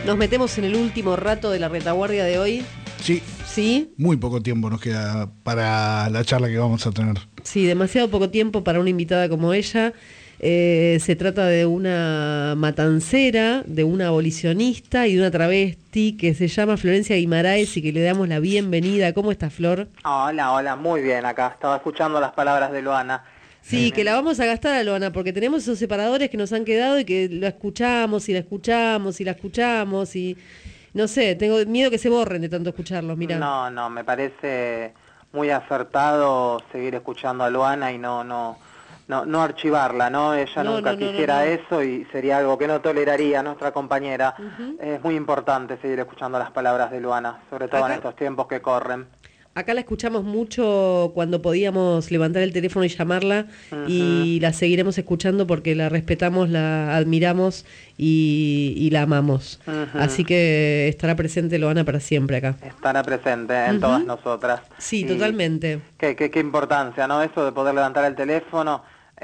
Nos metemos en el último rato de la retaguardia de hoy. Sí. ¿Sí? Muy poco tiempo nos queda para la charla que vamos a tener. Sí, demasiado poco tiempo para una invitada como ella. Se trata de una matancera, de una abolicionista y de una travesti que se llama Florencia Guimaraes y que le damos la bienvenida. ¿Cómo estás, Flor? Hola, muy bien acá. Estaba escuchando las palabras de Luana. Sí, que la vamos a gastar a Luana, porque tenemos esos separadores que nos han quedado y que la escuchamos y la escuchamos y la escuchamos y... No sé, tengo miedo que se borren de tanto escucharlos, mirá. No, me parece muy acertado seguir escuchando a Luana y no archivarla, ¿no? Ella nunca quisiera eso y sería algo que no toleraría nuestra compañera. Es muy importante seguir escuchando las palabras de Luana, sobre todo en estos tiempos que corren. Acá la escuchamos mucho cuando podíamos levantar el teléfono y llamarla, y la seguiremos escuchando porque la respetamos, la admiramos y la amamos. Así que estará presente Luana para siempre acá. Estará presente en todas nosotras. Sí, totalmente. Qué importancia, ¿no? Eso de poder levantar el teléfono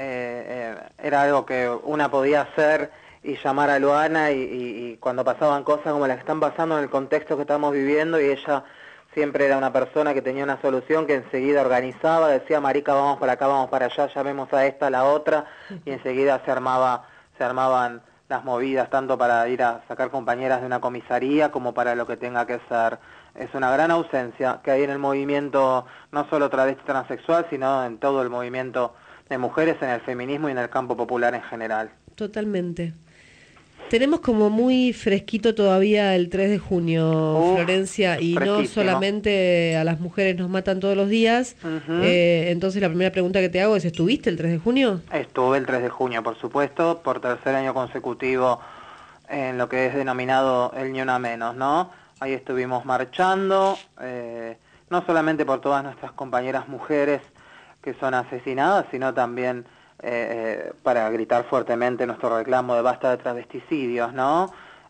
era algo que una podía hacer y llamar a Luana y cuando pasaban cosas como las que están pasando en el contexto que estamos viviendo, y ella siempre era una persona que tenía una solución, que enseguida organizaba, decía, marica, vamos para acá, vamos para allá, llamemos a esta, a la otra, y enseguida se armaban las movidas, tanto para ir a sacar compañeras de una comisaría como para lo que tenga que ser. Es una gran ausencia que hay en el movimiento, no solo travesti transexual, sino en todo el movimiento de mujeres, en el feminismo y en el campo popular en general. Totalmente. Tenemos como muy fresquito todavía el 3 de junio, Florencia, y fresquísimo. No solamente a las mujeres nos matan todos los días. Entonces la primera pregunta que te hago es, ¿estuviste el 3 de junio? Estuve el 3 de junio, por supuesto, por tercer año consecutivo en lo que es denominado el Ni Una Menos, ¿no? Ahí estuvimos marchando, no solamente por todas nuestras compañeras mujeres que son asesinadas, sino también para gritar fuertemente nuestro reclamo de basta de travesticidios, ¿no?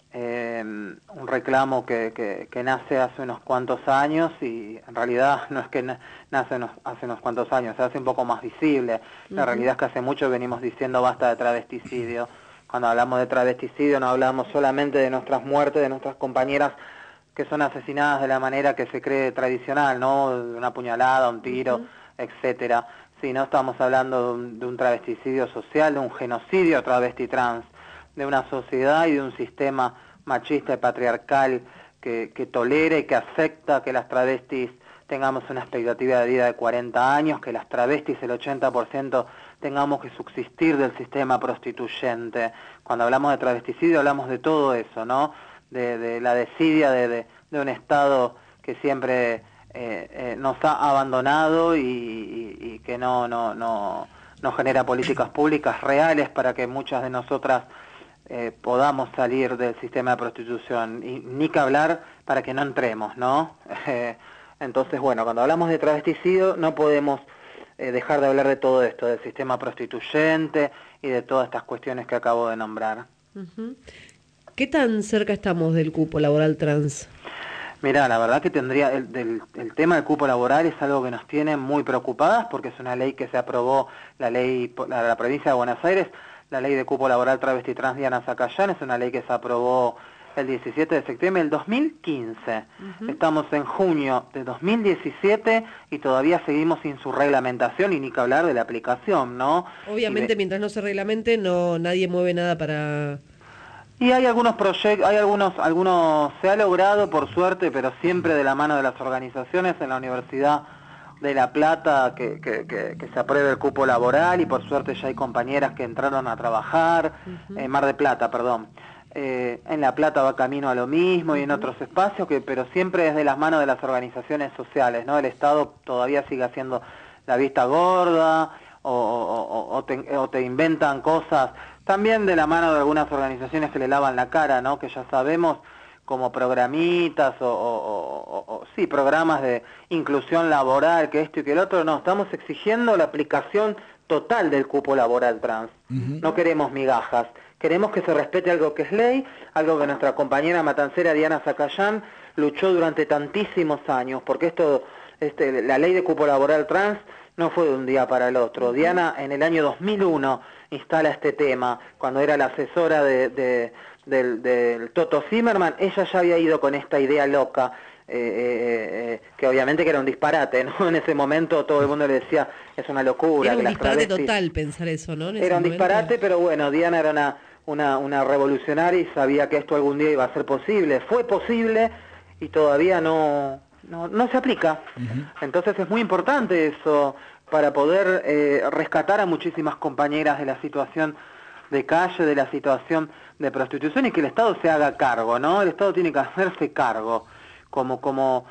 Un reclamo que nace hace unos cuantos años y en realidad no es que nace hace unos cuantos años, se hace un poco más visible. La realidad es que hace mucho venimos diciendo basta de travesticidio. Cuando hablamos de travesticidio no hablamos solamente de nuestras muertes, de nuestras compañeras que son asesinadas de la manera que se cree tradicional, ¿no? De una puñalada, un tiro, etcétera. Sí, no estamos hablando de un travesticidio social, de un genocidio travesti trans, de una sociedad y de un sistema machista y patriarcal que tolera y que acepta que las travestis tengamos una expectativa de vida de 40 años, que las travestis, el 80%, tengamos que subsistir del sistema prostituyente. Cuando hablamos de travesticidio hablamos de todo eso, ¿no? De la desidia de un Estado que siempre nos ha abandonado y que no genera políticas públicas reales para que muchas de nosotras podamos salir del sistema de prostitución, y ni que hablar para que no entremos, ¿no? Entonces, bueno, cuando hablamos de travesticidio no podemos dejar de hablar de todo esto, del sistema prostituyente y de todas estas cuestiones que acabo de nombrar. ¿Qué tan cerca estamos del cupo laboral trans? Mirá, la verdad que tendría el tema del cupo laboral es algo que nos tiene muy preocupadas, porque es una ley que se aprobó, la provincia de Buenos Aires, la ley de cupo laboral travesti trans Diana Zacayán, es una ley que se aprobó el 17 de septiembre del 2015. Estamos en junio de 2017 y todavía seguimos sin su reglamentación y ni que hablar de la aplicación, ¿no? Obviamente mientras no se reglamente nadie mueve nada para... Y hay algunos proyectos, algunos se ha logrado por suerte, pero siempre de la mano de las organizaciones. En la Universidad de La Plata que se apruebe el cupo laboral, y por suerte ya hay compañeras que entraron a trabajar, Mar de Plata, perdón. En La Plata va camino a lo mismo y en otros espacios, pero siempre es de las manos de las organizaciones sociales, ¿no? El Estado todavía sigue haciendo la vista gorda o te inventan cosas. También de la mano de algunas organizaciones que le lavan la cara, ¿no? Que ya sabemos, como programitas sí, programas de inclusión laboral, que esto y que el otro. No, estamos exigiendo la aplicación total del cupo laboral trans. No queremos migajas, queremos que se respete algo que es ley, algo que nuestra compañera matancera Diana Zacayán luchó durante tantísimos años, porque la ley de cupo laboral trans no fue de un día para el otro. Diana en el año 2001 instala este tema, cuando era la asesora de del Toto Zimmerman, ella ya había ido con esta idea loca, que obviamente que era un disparate, ¿no? En ese momento todo el mundo le decía, es una locura. Era un que las disparate travestis... total pensar eso, ¿no? En ese Era un momento. disparate, pero bueno, Diana era una revolucionaria y sabía que esto algún día iba a ser posible. Fue posible y todavía no se aplica. Entonces es muy importante eso para poder rescatar a muchísimas compañeras de la situación de calle, de la situación de prostitución, y que el Estado se haga cargo, ¿no? El Estado tiene que hacerse cargo, como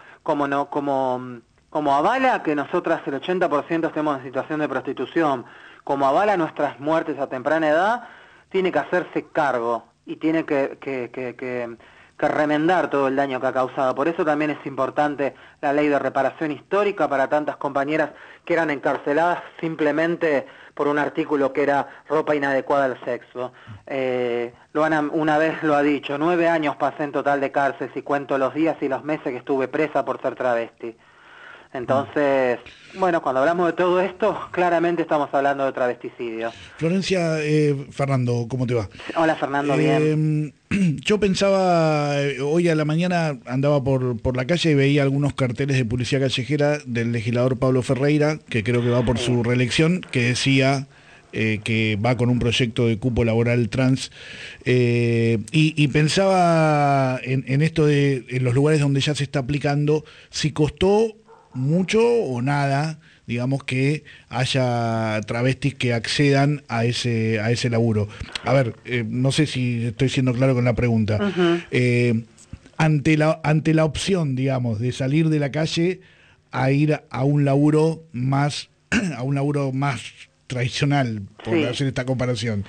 avala que nosotras el 80% estemos en situación de prostitución, como avala nuestras muertes a temprana edad, tiene que hacerse cargo y tiene que remendar todo el daño que ha causado. Por eso también es importante la ley de reparación histórica para tantas compañeras que eran encarceladas simplemente por un artículo que era ropa inadecuada al sexo. Luana una vez lo ha dicho, 9 años pasé en total de cárcel si cuento los días y los meses que estuve presa por ser travesti. Entonces, bueno, cuando hablamos de todo esto, claramente estamos hablando de travesticidio. Florencia, Fernando, ¿cómo te va? Hola Fernando, bien. Yo pensaba, hoy a la mañana andaba por la calle y veía algunos carteles de publicidad callejera del legislador Pablo Ferreira, que creo que va por su reelección, que decía que va con un proyecto de cupo laboral trans, y pensaba en esto en los lugares donde ya se está aplicando, si costó mucho o nada, digamos, que haya travestis que accedan a ese laburo. A ver, no sé si estoy siendo claro con la pregunta. Ante la opción, digamos, de salir de la calle a ir a un laburo más tradicional, por hacer esta comparación.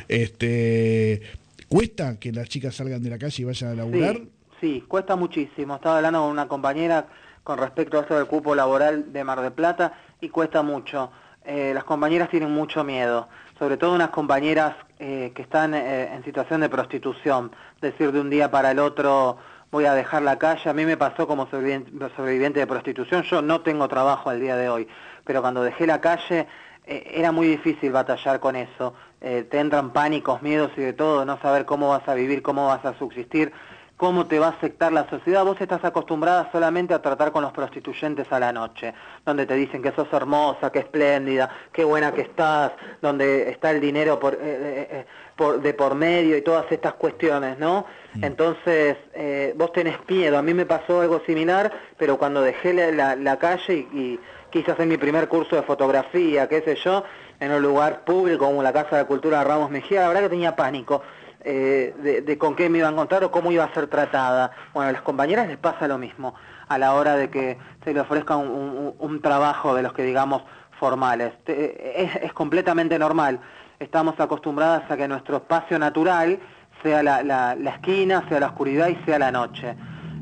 ¿Cuesta que las chicas salgan de la calle y vayan a laburar? Sí, cuesta muchísimo. Estaba hablando con una compañera con respecto a esto del cupo laboral de Mar del Plata, y cuesta mucho. Las compañeras tienen mucho miedo, sobre todo unas compañeras que están en situación de prostitución, decir de un día para el otro voy a dejar la calle. A mí me pasó como sobreviviente de prostitución, yo no tengo trabajo al día de hoy, pero cuando dejé la calle era muy difícil batallar con eso. Te entran pánicos, miedos y de todo, no saber cómo vas a vivir, cómo vas a subsistir, cómo te va a afectar la sociedad. Vos estás acostumbrada solamente a tratar con los prostituyentes a la noche, donde te dicen que sos hermosa, que espléndida, qué buena que estás, donde está el dinero de por medio y todas estas cuestiones, ¿no? Entonces, vos tenés miedo. A mí me pasó algo similar, pero cuando dejé la calle y quise hacer mi primer curso de fotografía, qué sé yo, en un lugar público como la Casa de Cultura de Ramos Mejía, la verdad que tenía pánico. De con qué me iba a encontrar o cómo iba a ser tratada. Bueno, a las compañeras les pasa lo mismo a la hora de que se les ofrezca un trabajo de los que digamos formales. Es completamente normal. Estamos acostumbradas a que nuestro espacio natural sea la esquina, sea la oscuridad y sea la noche.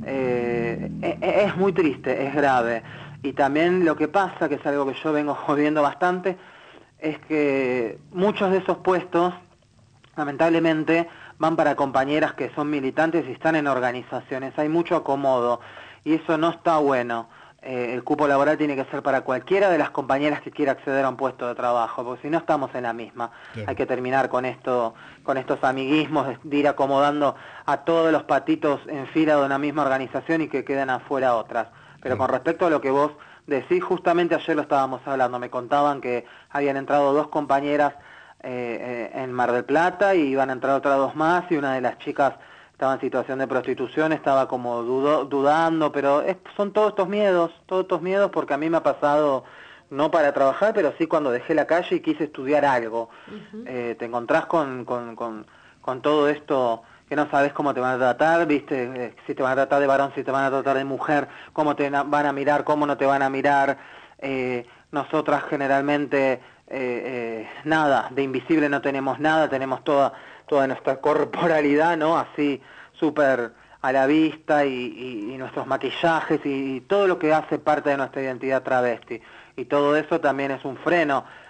Es muy triste, es grave. Y también lo que pasa, que es algo que yo vengo jodiendo bastante, es que muchos de esos puestos lamentablemente van para compañeras que son militantes y están en organizaciones. Hay mucho acomodo y eso no está bueno. El cupo laboral tiene que ser para cualquiera de las compañeras que quiera acceder a un puesto de trabajo, porque si no estamos en la misma. Claro. Hay que terminar con esto, con estos amiguismos de ir acomodando a todos los patitos en fila de una misma organización y que queden afuera otras. Pero con respecto a lo que vos decís, justamente ayer lo estábamos hablando, me contaban que habían entrado 2 compañeras en Mar del Plata y iban a entrar otras 2 más, y una de las chicas estaba en situación de prostitución, estaba como dudando, pero son todos estos miedos, porque a mí me ha pasado, no para trabajar, pero sí cuando dejé la calle y quise estudiar algo. Te encontrás con todo esto que no sabes cómo te van a tratar, viste, si te van a tratar de varón, si te van a tratar de mujer, cómo te van a mirar, cómo no te van a mirar. Nosotras generalmente nada, de invisible no tenemos nada, tenemos toda nuestra corporalidad, ¿no? Así, súper a la vista, y nuestros maquillajes y todo lo que hace parte de nuestra identidad travesti. Y todo eso también es un freno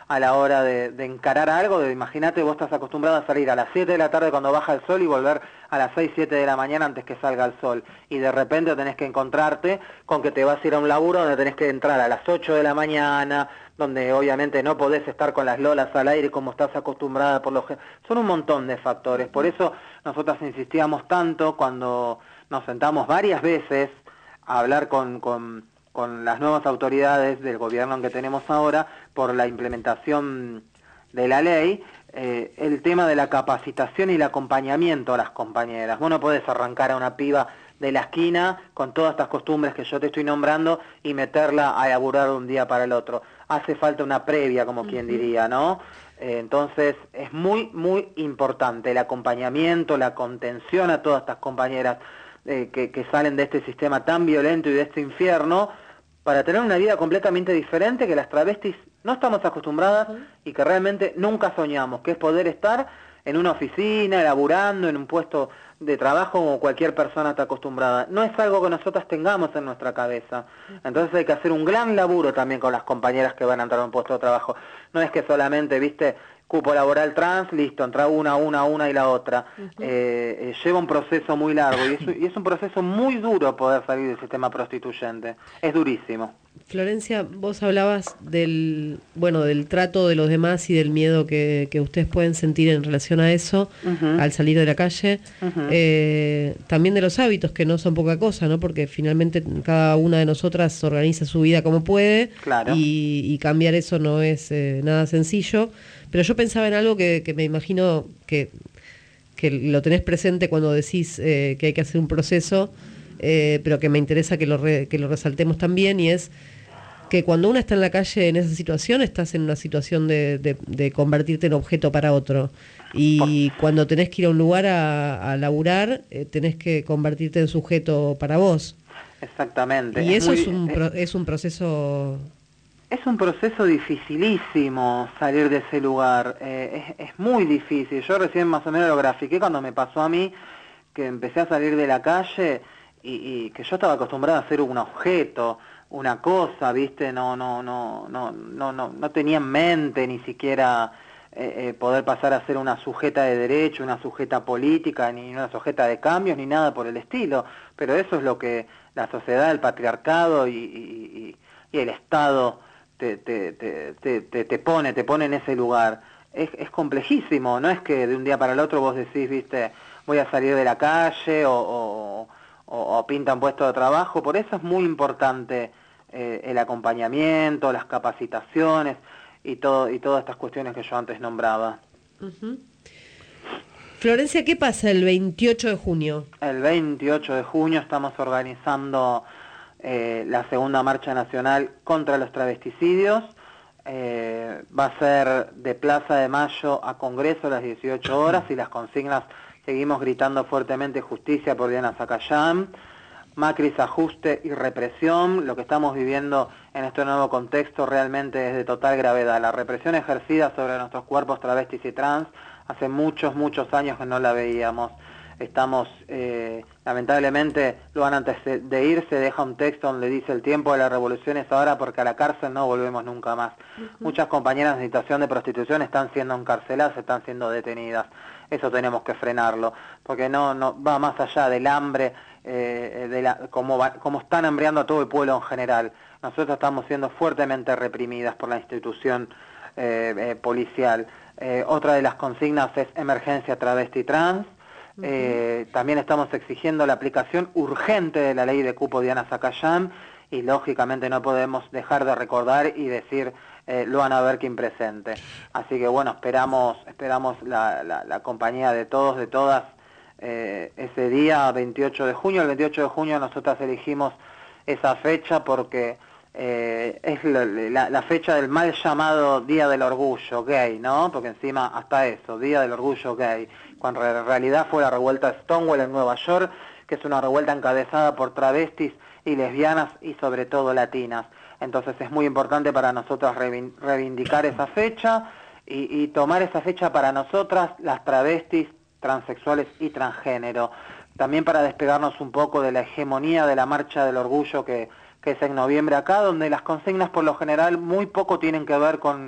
a la hora de encarar algo. Imagínate, vos estás acostumbrado a salir a las 7 de la tarde cuando baja el sol y volver a las 6, 7 de la mañana antes que salga el sol. Y de repente tenés que encontrarte con que te vas a ir a un laburo donde tenés que entrar a las 8 de la mañana, donde obviamente no podés estar con las lolas al aire como estás acostumbrada por los... Son un montón de factores. Por eso nosotras insistíamos tanto cuando nos sentamos varias veces a hablar con las nuevas autoridades del gobierno que tenemos ahora por la implementación de la ley, el tema de la capacitación y el acompañamiento a las compañeras. Vos no podés arrancar a una piba de la esquina con todas estas costumbres que yo te estoy nombrando y meterla a laburar de un día para el otro. Hace falta una previa, como quien diría, ¿no? Entonces es muy, muy importante el acompañamiento, la contención a todas estas compañeras que salen de este sistema tan violento y de este infierno, para tener una vida completamente diferente que las travestis no estamos acostumbradas y que realmente nunca soñamos, que es poder estar en una oficina, laburando, en un puesto de trabajo como cualquier persona está acostumbrada. No es algo que nosotras tengamos en nuestra cabeza. Entonces hay que hacer un gran laburo también con las compañeras que van a entrar a un puesto de trabajo. No es que solamente, viste, cupo laboral trans, listo, entra una y la otra. Lleva un proceso muy largo y es un proceso muy duro poder salir del sistema prostituyente. Es durísimo. Florencia, vos hablabas del trato de los demás y del miedo que ustedes pueden sentir en relación a eso al salir de la calle. También de los hábitos, que no son poca cosa, ¿no? Porque finalmente cada una de nosotras organiza su vida como puede. Claro. Y cambiar eso no es nada sencillo. Pero yo pensaba en algo que me imagino que lo tenés presente cuando decís que hay que hacer un proceso, pero que me interesa que lo resaltemos también, y es que cuando uno está en la calle en esa situación, estás en una situación de convertirte en objeto para otro. Y cuando tenés que ir a un lugar a laburar, tenés que convertirte en sujeto para vos. Exactamente. Y eso es un proceso... Es un proceso dificilísimo salir de ese lugar, es muy difícil. Yo recién más o menos lo grafiqué cuando me pasó a mí, que empecé a salir de la calle y que yo estaba acostumbrada a ser un objeto, una cosa, ¿viste? No tenía en mente ni siquiera poder pasar a ser una sujeta de derecho, una sujeta política, ni una sujeta de cambios, ni nada por el estilo. Pero eso es lo que la sociedad, el patriarcado y el Estado te pone en ese lugar. Es complejísimo, no es que de un día para el otro vos decís, viste, voy a salir de la calle o pinta un puesto de trabajo. Por eso es muy importante el acompañamiento, las capacitaciones y todas estas cuestiones que yo antes nombraba. Florencia, ¿qué pasa el 28 de junio? El 28 de junio estamos organizando la segunda marcha nacional contra los travesticidios. Va a ser de Plaza de Mayo a Congreso a las 18 horas y las consignas: seguimos gritando fuertemente justicia por Diana Zacayán, Macri's ajuste y represión. Lo que estamos viviendo en este nuevo contexto realmente es de total gravedad. La represión ejercida sobre nuestros cuerpos travestis y trans hace muchos años que no la veíamos. Estamos, lamentablemente, Luan, antes de irse deja un texto donde dice: el tiempo de la revolución es ahora, porque a la cárcel no volvemos nunca más. Muchas compañeras en situación de prostitución están siendo encarceladas, están siendo detenidas. Eso tenemos que frenarlo, porque no va más allá del hambre, como están hambreando a todo el pueblo en general. Nosotros estamos siendo fuertemente reprimidas por la institución policial. Otra de las consignas es emergencia travesti trans. También estamos exigiendo la aplicación urgente de la ley de cupo Diana Zacayán, y lógicamente no podemos dejar de recordar y decir Luan Aberkin presente. Así que bueno, esperamos la compañía de todos, de todas, ese día 28 de junio. El 28 de junio nosotras elegimos esa fecha porque es la fecha del mal llamado Día del Orgullo Gay, ¿no? Porque encima hasta eso, Día del Orgullo Gay, cuando en realidad fue la revuelta Stonewall en Nueva York, que es una revuelta encabezada por travestis y lesbianas y sobre todo latinas. Entonces es muy importante para nosotras reivindicar esa fecha y tomar esa fecha para nosotras, las travestis, transexuales y transgénero. También para despegarnos un poco de la hegemonía de la Marcha del Orgullo que es en noviembre acá, donde las consignas por lo general muy poco tienen que ver con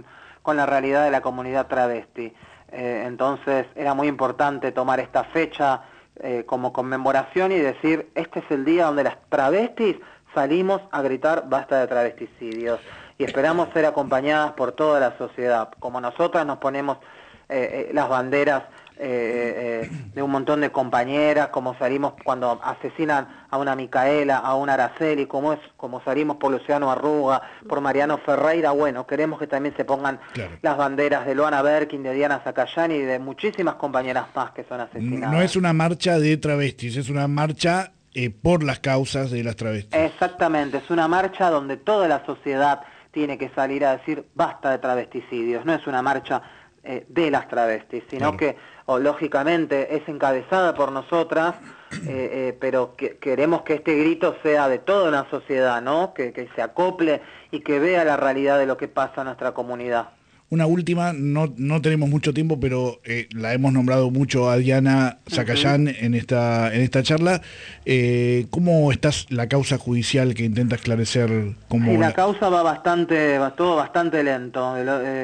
con la realidad de la comunidad travesti. Entonces era muy importante tomar esta fecha como conmemoración y decir, este es el día donde las travestis salimos a gritar basta de travesticidios, y esperamos ser acompañadas por toda la sociedad, como nosotras nos ponemos las banderas de un montón de compañeras, como salimos cuando asesinan a una Micaela, a una Araceli, como salimos por Luciano Arruga, por Mariano Ferreira. Bueno, queremos que también se pongan las banderas de Luana Berkin, de Diana Zacayán y de muchísimas compañeras más que son asesinadas. No es una marcha de travestis, es una marcha por las causas de las travestis. Exactamente, es una marcha donde toda la sociedad tiene que salir a decir basta de travesticidios. No es una marcha de las travestis, sino que lógicamente es encabezada por nosotras, pero queremos que este grito sea de toda una sociedad, ¿no? Que se acople y que vea la realidad de lo que pasa en nuestra comunidad. Una última, no tenemos mucho tiempo, pero la hemos nombrado mucho a Diana Zacayán en esta charla. ¿Cómo está la causa judicial que intenta esclarecer? Sí, la causa va todo bastante lento.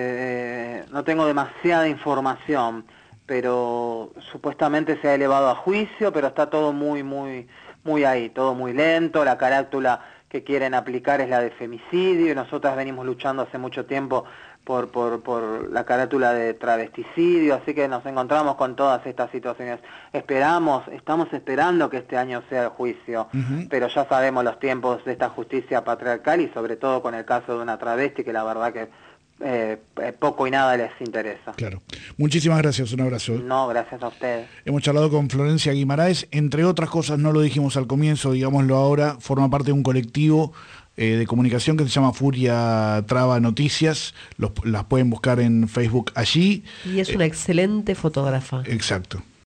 No tengo demasiada información, pero supuestamente se ha elevado a juicio, pero está todo muy ahí, todo muy lento. La carátula que quieren aplicar es la de femicidio, y nosotras venimos luchando hace mucho tiempo por la carátula de travesticidio, así que nos encontramos con todas estas situaciones. Estamos esperando que este año sea el juicio, pero ya sabemos los tiempos de esta justicia patriarcal, y sobre todo con el caso de una travesti que la verdad que poco y nada les interesa. Claro. Muchísimas gracias, un abrazo. No, gracias a ustedes. Hemos charlado con Florencia Guimaraes, entre otras cosas, no lo dijimos al comienzo, digámoslo ahora, forma parte de un colectivo de comunicación que se llama Furia Traba Noticias. Las pueden buscar en Facebook allí. Y es una excelente fotógrafa. Exacto.